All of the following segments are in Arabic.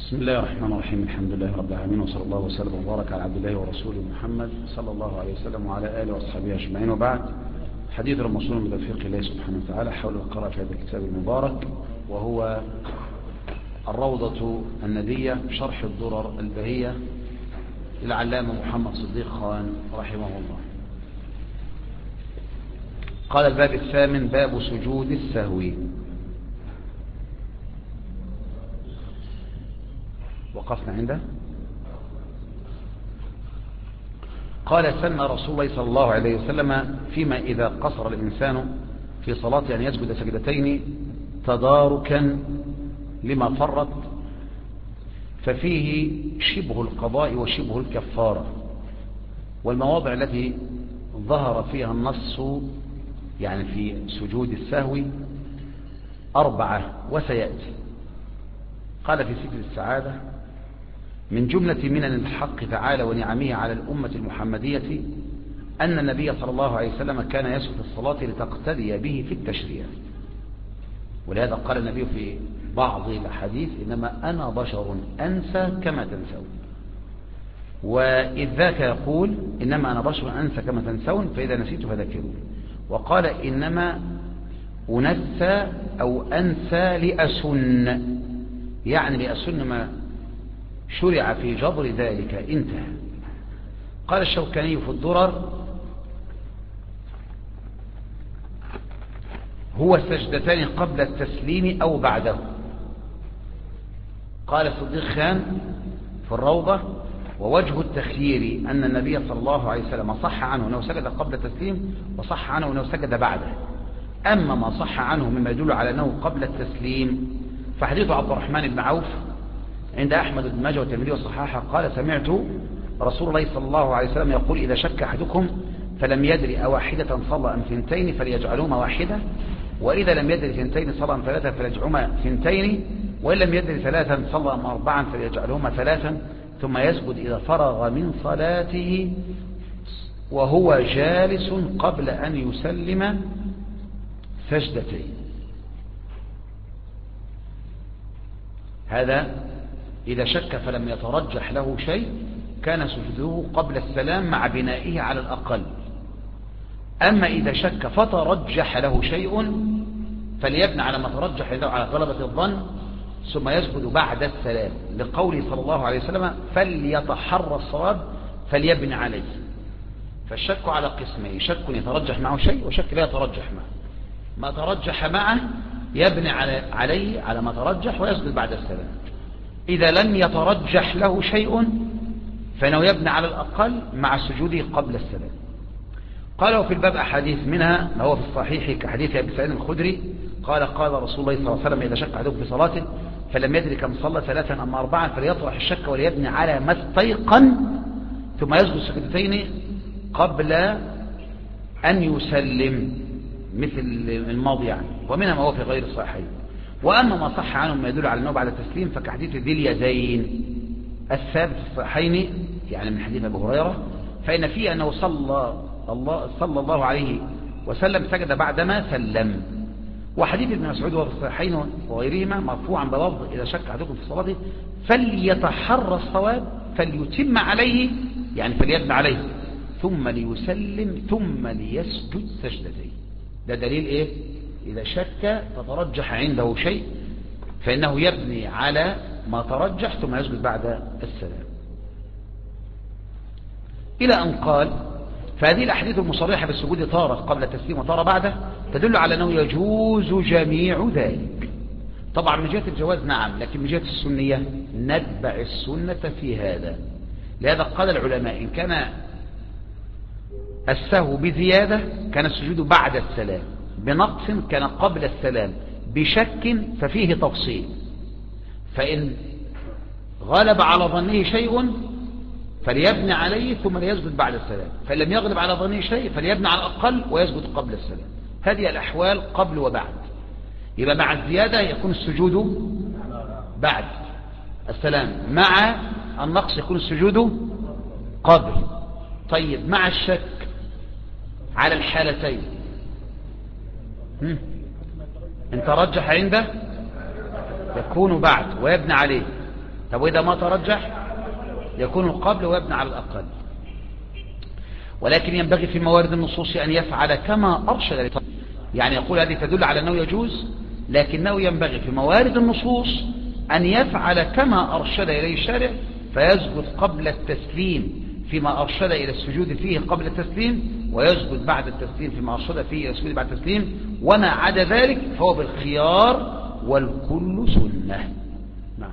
بسم الله الرحمن الرحيم. الحمد لله رب العالمين، وصلى الله وسلم وبارك على عبد الله ورسوله محمد صلى الله عليه وسلم وعلى آله وأصحابه أجمعين، وبعد. حديث الموصول من توفيق الله سبحانه وتعالى حول القراءة في هذا الكتاب المبارك، وهو الروضة الندية شرح الدرر البهية للعلامة محمد صديق خان رحمه الله. قال الباب الثامن: باب سجود السهو. وقفنا عنده. قال: سن رسول الله صلى الله عليه وسلم فيما إذا قصر الإنسان في صلاة أن يسجد سجدتين تداركا لما فرط، ففيه شبه القضاء وشبه الكفارة. والمواضع التي ظهر فيها النص يعني في سجود السهو 4 وسيأتي. قال في سجد السعادة: من جملة منن الحق تعالى ونعمه على الأمة المحمدية أن النبي صلى الله عليه وسلم كان يسجد الصلاة لتقتدي به في التشريع. ولهذا قال النبي في بعض الحديث: إنما أنا بشر أنسى كما تنسون. وإذ ذاك يقول: إنما أنا بشر أنسى كما تنسون، فإذا نسيت فذكرون. وقال: إنما أنسى أو أنسى لأسن، يعني لأسن ما شرع في جبر ذلك، انتهى. قال الشوكاني في الدرر: هو سجدتان قبل التسليم أو بعده. قال صديق خان في الروضة: ووجه التخيير أن النبي صلى الله عليه وسلم صح عنه أنه سجد قبل التسليم، وصح عنه أنه سجد بعده. أما ما صح عنه مما يدل على أنه قبل التسليم فحديث عبد الرحمن بن عوف عند أحمد بن ماجه والترمذي والصحاحة. قال: سمعت رسول الله صلى الله عليه وسلم يقول: إذا شك أحدكم فلم يدري أواحدة صلى أم ثنتين فليجعلهما واحدة، وإذا لم يدري ثنتين صلى أم ثلاثة فليجعلهما ثنتين، وإن لم يدري ثلاثا صلى أم 4 فليجعلهما ثلاثا، ثم يسجد إذا فرغ من صلاته وهو جالس قبل أن يسلم سجدتين. هذا إذا شك فلم يترجح له شيء كان سجوده قبل السلام مع بنائه على الأقل. أما إذا شك فترجح له شيء فليبنى على ما ترجح له على غلبة الظن، ثم يسجد بعد السلام، لقوله صلى الله عليه وسلم: فليتحرى الصواب فليبنى عليه. فالشك على قسمين: شك يترجح معه شيء، وشك لا يترجح معه. ما ترجح معه يبني عليه على ما ترجح ويسجد بعد السلام. إذا لم يترجح له شيء فإنه يبني على الأقل مع سجوده قبل السلام. قالوا في الباب أحاديث، منها ما هو في الصحيح كحديث أبي سعيد الخدري قال: قال رسول الله صلى الله عليه وسلم: إذا شك أحدكم في صلاته فلم يدري كم صلى 3 أم 4 فليطرح الشك وليبني على ما استيقن، ثم يسجد سجدتين قبل أن يسلم، مثل الماضي يعني. ومنها ما هو في غير الصحيحين. وأما ما صح عنه ما يدل على أنه بعد التسليم فكحديث ذي اليدين الثابت في الصحيحين، يعني من حديث أبي هريرة، فإن فيه أنه صلى الله عليه وسلم سجد بعدما سلم. وحديث ابن مسعود وفي الصحيحين وغيرهما مرفوعا بلفظ: إذا شك أحدكم في صلاته فليتحرى الصواب فليتم عليه، يعني فليبنى عليه، ثم ليسلم ثم ليسجد سجدتين. ده دليل إيه؟ إذا شك فترجح عنده شيء فإنه يبني على ما ترجح ثم يسجد بعد السلام. إلى أن قال: فهذه الأحاديث المصرحة بالسجود تارة قبل التسليم وتارة بعده تدل على أنه يجوز جميع ذلك. طبعا من جهة الجواز نعم، لكن من جهة السنية نتبع السنة في هذا. لهذا قال العلماء: إن كان السهو بزيادة كان السجود بعد السلام، بنقص كان قبل السلام، بشك ففيه تفصيل. فإن غلب على ظنه شيء فليبني عليه ثم ليسجد بعد السلام، فإن لم يغلب على ظنه شيء فليبني على الأقل ويسجد قبل السلام. هذه الأحوال قبل وبعد. يبقى مع الزيادة يكون السجود بعد السلام، مع النقص يكون السجود قبل. طيب مع الشك على الحالتين إن ترجح عنده يكون بعد ويبنى عليه، طب وإذا ما ترجح يكون قبل ويبنى على الأقل. ولكن ينبغي في موارد النصوص أن يفعل كما أرشد لطريق. يعني يقول هذه تدل على أنه يجوز، لكنه ينبغي في موارد النصوص أن يفعل كما أرشد إليه الشارع، فيسجد قبل التسليم فيما أرشد إلى السجود فيه قبل التسليم، ويسجد بعد التسليم فيما أرشد فيه إلى السجود بعد التسليم، وما عدا ذلك فهو بالخيار والكل سنة. نعم.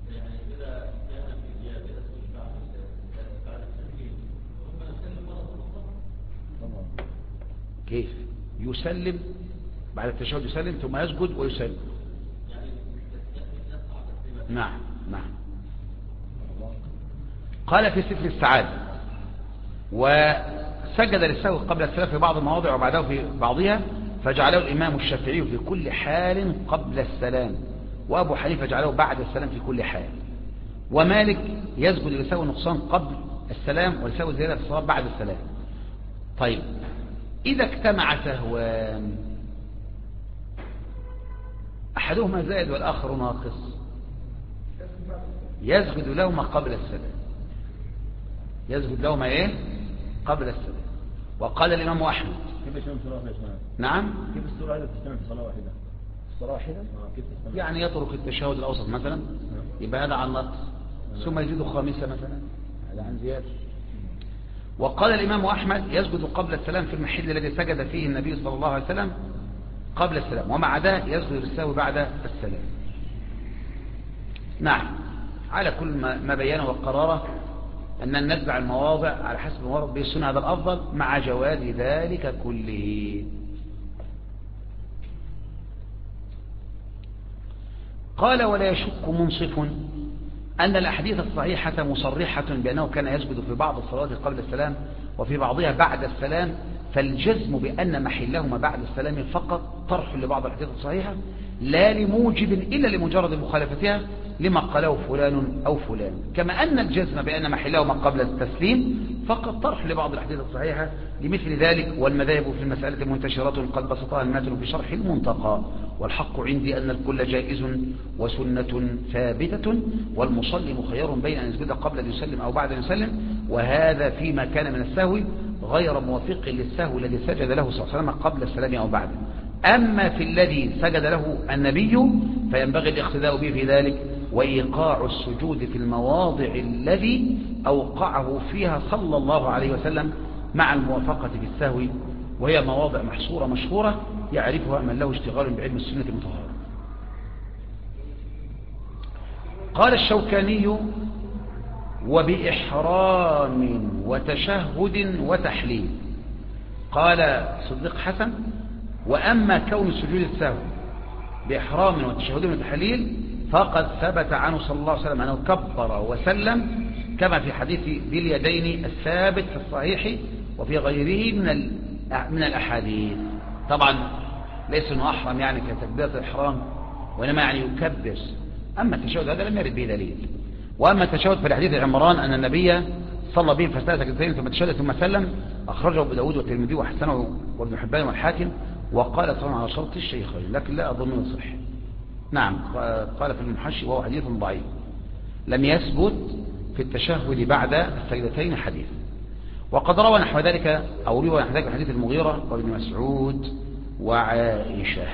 كيف يسلم بعد التشهد؟ يسلم ثم يسجد ويسلم. نعم نعم. قال في سفر السعادة: وسجد للسهو قبل السلام في بعض المواضع وبعده في بعضها، فجعله الإمام الشافعي في كل حال قبل السلام، وأبو حنيفة جعله بعد السلام في كل حال، ومالك يسجد لسهو النقصان قبل السلام ولسهو الزيادة في الصلاة بعد السلام. طيب إذا اجتمع سهوان أحدهما زائد والآخر ناقص، يسجد لهما قبل السلام. يسجد لهما إيه؟ قبل السلام. وقال الإمام أحمد: كيف يسلم في صلاة واحدة؟ نعم. كيف السورة واحدة تسلم في صلاة واحدة؟ صلاة واحدة؟ كيف تسلم؟ يعني يترك التشهد الأوسط مثلا، يبقى هذا عن نقص، ثم يزيد خامسة مثلا، هذا عن زيادة. وقال الإمام أحمد: يسجد قبل السلام في المحل الذي سجد فيه النبي صلى الله عليه وسلم قبل السلام، ومع ذلك يسجد للسهو بعد السلام. نعم. على كل ما بيانه وقراره أن نتبع المواضع على حسب الموارد به السنة، هذا الأفضل مع جواز ذلك كله. قال: ولا يشك منصف أن الأحاديث الصحيحة مصرحة بأنه كان يسجد في بعض الصلوات قبل السلام وفي بعضها بعد السلام، فالجزم بأن محلهما بعد السلام فقط طرح لبعض الأحاديث الصحيحة، لا لموجب إلا لمجرد مخالفتها لما قاله فلان أو فلان، كما أن الجزم بأن محلهما قبل التسليم فقط طرح لبعض الأحاديث الصحيحة لمثل ذلك. والمذاهب في المسألة منتشرة قد بسطها الماتن في شرح المنتقى، والحق عندي أن الكل جائز وسنة ثابتة، والمصلي مخير بين أن يسجد قبل أن يسلم أو بعد أن يسلم، وهذا فيما كان من السهو غير موافق للسهو الذي سجد له صلى الله عليه وسلم قبل السلام أو بعده. أما في الذي سجد له النبي فينبغي الاقتداء به في ذلك، وإيقاع السجود في المواضع الذي أوقعه فيها صلى الله عليه وسلم مع الموافقة في السهو، وهي مواضع محصورة مشهورة يعرفها من له اشتغال بعلم السنة المطهرة. قال الشوكاني: وبإحرام وتشهد وتحليل. قال صديق حسن: وأما كون سجود السهو بإحرام وتشهد وتحليل فقد ثبت عنه صلى الله عليه وسلم أنه كبر وسلم، كما في حديث ذي اليدين الثابت في الصحيح وفي غيره من الأحاديث. طبعا ليس أنه أحرم يعني كتكبيرة الإحرام، وإنما يعني يكبر. أما التشهد هذا لم يرد به دليل. وأما التشهد في الحديث عمران أن النبي صلى بهم فسجد سجدتين ثم تشهد ثم سلم، أخرجه أبو داود والترمذي وحسنه وابن حبان والحاكم، وقال صلى على شرط الشيخين، لكن لا أظنه صح. نعم. قال في المحشي وهو حديث ضعيف، لم يثبت في التشهد بعد السجدتين حديث. وقد روى نحو ذلك أو روى نحو ذلك حديث المغيرة وابن مسعود وعائشة.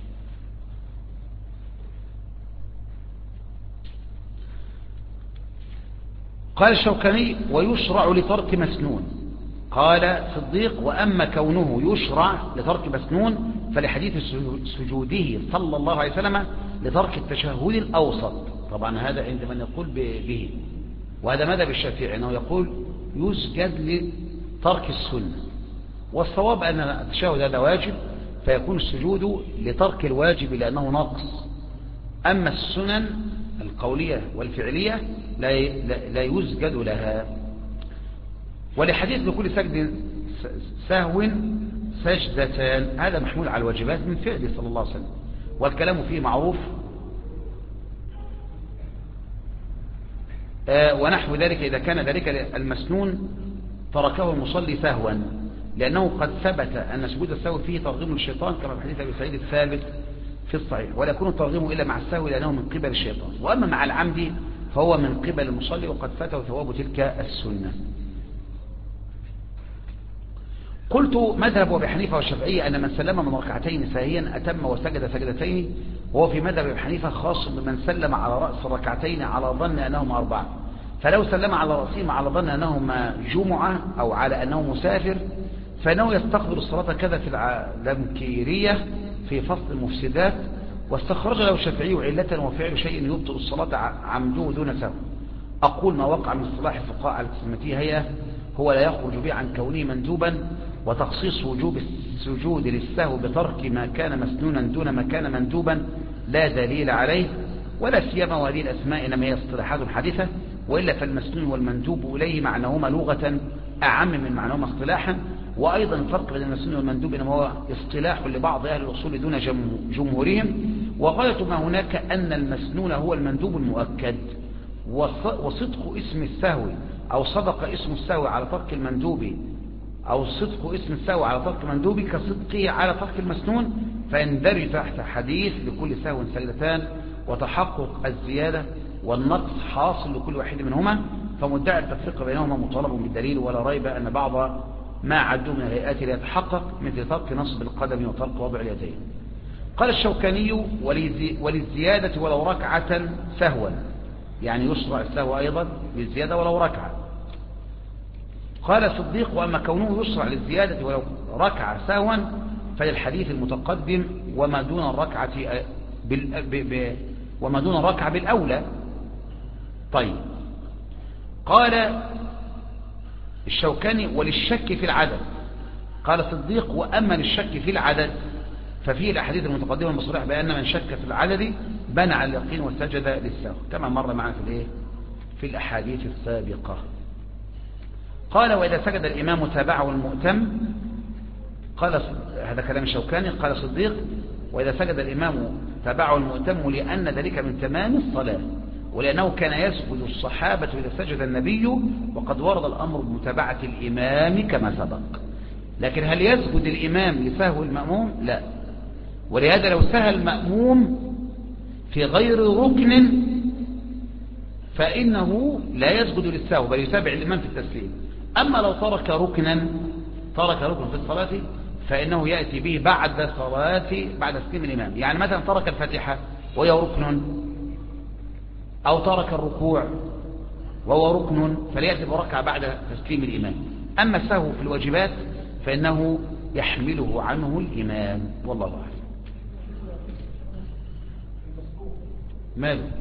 قال الشوكاني: ويشرع لترك مسنون. قال صديق: وأما كونه يشرع لترك مسنون فلحديث سجوده صلى الله عليه وسلم لترك التشهد الأوسط. طبعا هذا عند من يقول به، وهذا مذهب الشافعي أنه يقول يسجد لترك السنة، والصواب أن التشهد هذا واجب فيكون السجود لترك الواجب لأنه نقص. أما السنن القولية والفعلية لا يسجد لها. ولحديث لكل سجد سهو سجدتان، هذا محمول على الواجبات من فعله صلى الله عليه وسلم، والكلام فيه معروف. ونحو ذلك إذا كان ذلك المسنون تركه المصلي سهوا، لأنه قد ثبت أن سجود السهو فيه ترغيم للشيطان، كما في حديث أبي سعيد الثابت في الصحيح، ولا يكون الترغيم إلا مع السهو لأنه من قبل الشيطان. وأما مع العمد فهو من قبل المصلي وقد فاته ثواب تلك السنة. قلت مذهب أبي حنيفة والشافعية أن من سلم من ركعتين ساهيا أتم وسجد سجدتين، وهو في مذهب أبي حنيفة خاص بمن سلم على رأس الركعتين على ظن أنهما 4، فلو سلم على رأسهما على ظن أنهما جمعة أو على أنه مسافر فإنه يستقبل الصلاة كذا في العلمكيرية في فصل المفسدات. واستخرج له الشافعي علة وفعل شيء يبطل الصلاة عمده دون سهو. أقول ما وقع من اصطلاح الفقهاء على تسميته هي هو لا يخرج به عن كونه مندوبا، وتخصيص وجوب السجود للسهو بترك ما كان مسنونا دون ما كان مندوبا لا دليل عليه، ولا سيما وهذه الأسماء إنما هي اصطلاحات حديثة، وإلا فالمسنون والمندوب إليه معناهما لغة أعم من معناهما اصطلاحا. وأيضا الفرق بين المسنون والمندوب إنما هو اصطلاح لبعض أهل الأصول دون جمهورهم، وغاية ما هناك أن المسنون هو المندوب المؤكد، وصدق اسم السهو أو صدق اسم السهو على ترك المندوب أو صدق اسم السهو على ترك المندوب كصدقه على ترك المسنون، فيندرج تحت حديث لكل سهو سجدتان، وتحقق الزيادة والنقص حاصل لكل واحد منهما، فمدعي التفريق بينهما مطالب بالدليل، ولا ريب أن بعض ما عدوا من الهيئات لا يتحقق مثل ترك نصب القدم وترك وضع اليدين. قال الشوكاني وللزيادة ولو ركعة سهوا، يعني يشرع السهو أيضا للزيادة ولو ركعة. قال صديق وأما كونه يشرع للزيادة ولو ركعة سهوا فللحديث المتقدم وما دون الركعة وما دون الركعة بالأولى. طيب، قال الشوكاني وللشك في العدد. قال صديق وأما للشك في العدد ففيه الأحاديث المتقدمة المصريح بأن من شك في العدد بنى على اليقين وسجد للسهو، كما مر معنا في الأحاديث السابقة. قال وإذا سجد الإمام تابعه المؤتم. قال هذا كلام الشوكاني. قال صديق وإذا سجد الإمام تابعه المؤتم لأن ذلك من تمام الصلاة، ولأنه كان يسجد الصحابة إذا سجد النبي، وقد ورد الأمر بمتابعة الإمام كما سبق. لكن هل يسجد الإمام لسهو المأموم؟ لا. ولهذا لو سهى المأموم في غير ركن فإنه لا يسجد للسهو بل يتابع الإمام في التسليم. أما لو ترك ركن في الصلاة فإنه يأتي به بعد تسليم الإمام. يعني مثلا ترك الفاتحة وهي ركن، أو ترك الركوع وهو ركن، فليأتي بركعة بعد تسليم الإمام. أما السهو في الواجبات فإنه يحمله عنه الإمام، والله أعلم. ماله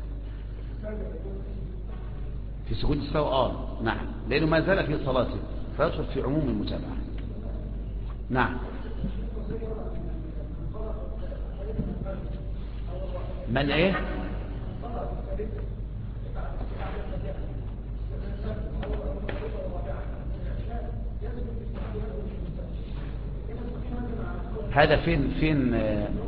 في سجود السهو؟ نعم، لأنه ما زال في صلاته فيدخل في عموم المتابعة. نعم. من ايه؟ هذا فين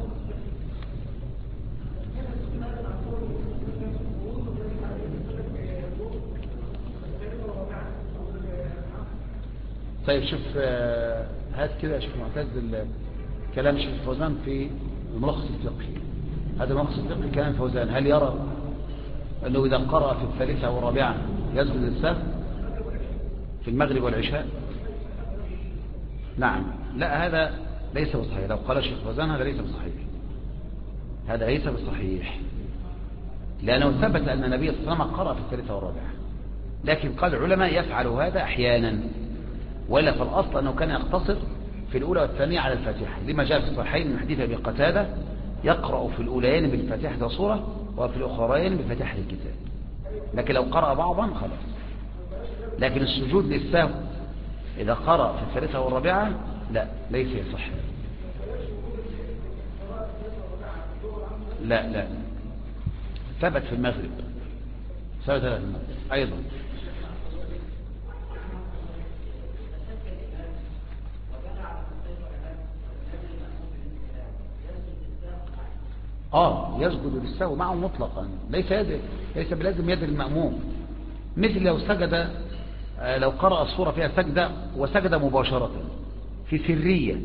طيب شوف، هات كده يا شيخ معتز كلام الشيخ فوزان في الملخص الفقهي. هذا الملخص الفقهي كلام فوزان. هل يرى أنه إذا قرأ في الثالثة والرابعة يسجد للسهو في المغرب والعشاء؟ نعم. لا، هذا ليس بصحيح. لو قال الشيخ فوزان هذا ليس بصحيح، هذا ليس بصحيح، لأنه ثبت أن النبي صلى الله عليه وسلم قرأ في الثالثة والرابعة، لكن قال العلماء يفعل هذا أحيانا، ولا فالأصل أنه كان يقتصر في الأولى والثانية على الفاتحة، لما جاء في الصحيحين من حديث أبي قتادة يقرأ في الأوليين بالفاتحة صورة وفي الأخرين بفاتحة الكتاب. لكن لو قرأ بعضا خلاص. لكن السجود للسهو إذا قرأ في الثالثة والرابعة لا، ليس يصح. لا ثبت في المغرب، ثبت في المغرب أيضا. يسجد للسهو معه مطلقا، ليس بلازم يد المأموم. مثل لو قرأ الصورة فيها سجدة وسجد مباشرة في سرية،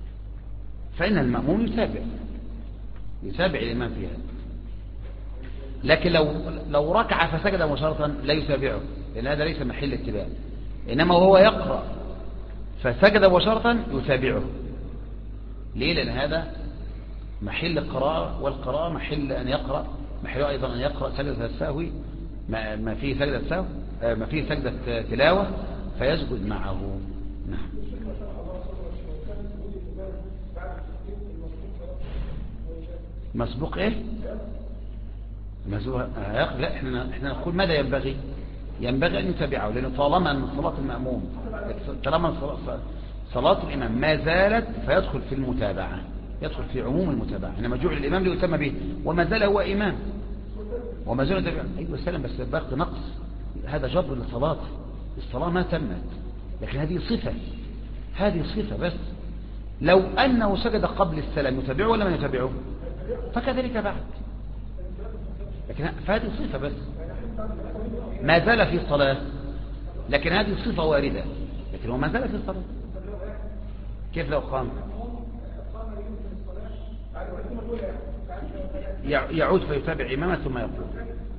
فإن المأموم يتابع الإمام فيها. لكن لو ركع فسجد مباشرة لا يتابعه، لأن هذا ليس محل اتباع. إنما وهو يقرأ فسجد مباشرة يتابعه. ليه؟ لأن هذا محل القراءة، والقراءة محل أن يقرأ، محل أيضا أن يقرأ سجدة السهو، ما فيه سجدة سهو، ما فيه سجدة تلاوة فيسجد معه. نعم. مسبوق ايه؟ مسبوق. لا، احنا نقول ماذا ينبغي؟ ينبغي ان يتابعه، لانه طالما ان صلاة المأموم، طالما صلاة الامام ما زالت فيدخل في المتابعة، يدخل في عموم المتابعة. انما جعل الامام ليتم به وما زال هو امام وما زال يتابع. ايوه سلام، بس باقي نقص، هذا جبر للصلاة، الصلاة ما تمت، لكن هذه صفة، هذه صفة بس. لو انه سجد قبل السلام يتابعه ولا ما يتابعه؟ فكذلك بعد، لكن فهذه صفة بس، ما زال في الصلاة، لكن هذه صفة واردة، لكن هو ما زال في الصلاة. كيف لو قام؟ يعود فيتابع إمامه ثم يقول.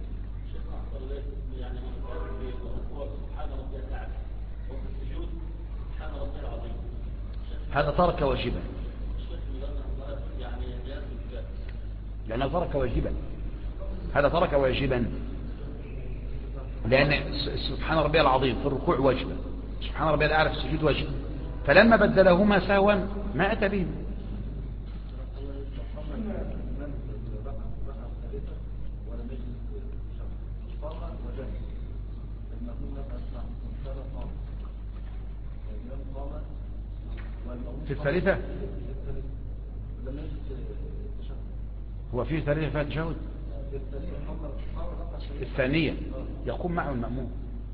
هذا ترك واجبا، لأنه ترك واجبا، هذا ترك واجبا، لأن سبحان ربي العظيم في الركوع واجبا، سبحان ربي الأعلى في السجود واجبا، فلما بدلهما سهوا ما أتى بهم. في الثالثة هو في ثالثة فيها تشهد، الثانية يقوم معه المأموم.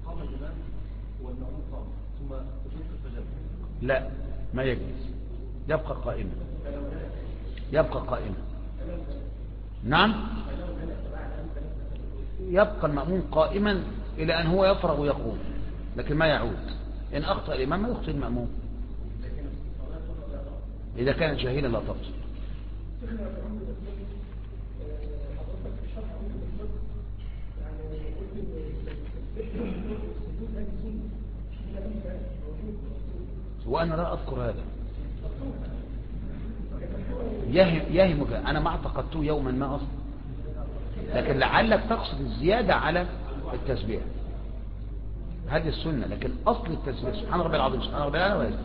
لا، ما يجلس، يبقى قائما، يبقى قائما. نعم، يبقى المأموم قائما إلى أن هو يفرغ ويقوم، لكن ما يعود. إن أخطأ الإمام ما يخطئ المأموم، إذا كان جاهلا لا تبطل. وأنا لا أذكر هذا، يهمك، أنا ما اعتقدته يوما ما أصلا، لكن لعلك تقصد الزيادة على التسبيح، هذه السنة، لكن أصل التسبيح سبحان ربي العظيم سبحان ربي الأعلى ويزيد.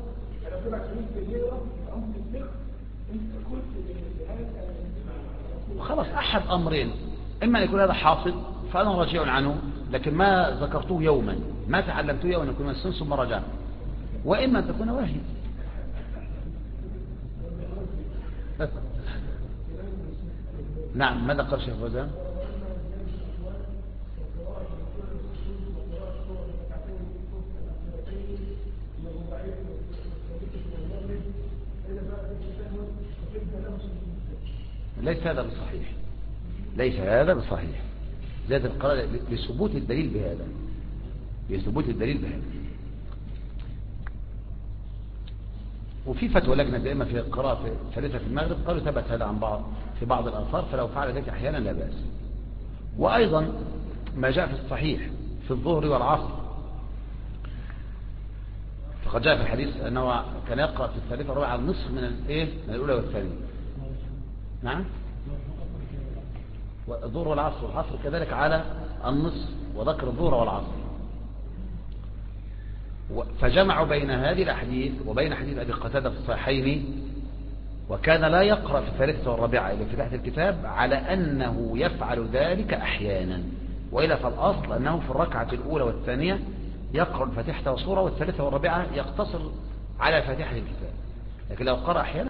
وخلاص أحد أمرين، إما أن يكون هذا حاصل فأنا راجع عنه، لكن ما ذكرته يوما، ما تعلمته يوما، يكون السن ثم رجع، وإما أن تكون واهي. نعم، ماذا قال شيخ فوزان؟ ليس هذا بصحيح، ليس هذا بصحيح، زاد القراءة لثبوت الدليل بهذا، لثبوت الدليل بهذا. وفي فتوى لجنة دائما في القراءة الثالثة في المغرب قالوا ثبت هذا عن بعض في بعض الآثار، فلو فعل ذلك أحيانا لا بأس. وأيضا ما جاء في الصحيح في الظهر والعصر، فقد جاء في الحديث أنه كان يقرأ في الثالثة والرابعة النصف من الأولى والثانية. نعم، والظهر والعصر، والعصر كذلك على النصف، وذكر الظهر والعصر، فجمعوا بين هذه الأحاديث وبين حديث أبي قتادة في الصحيحين، وكان لا يقرأ في الثالثة والرابعة إلى فتحة الكتاب، على أنه يفعل ذلك أحيانا، وإلا فالأصل أنه في الركعة الأولى والثانية يقرأ الفاتحة والسورة، والثالثة والرابعة يقتصر على فاتحة الكتاب. لكن لو قرأ أحيانا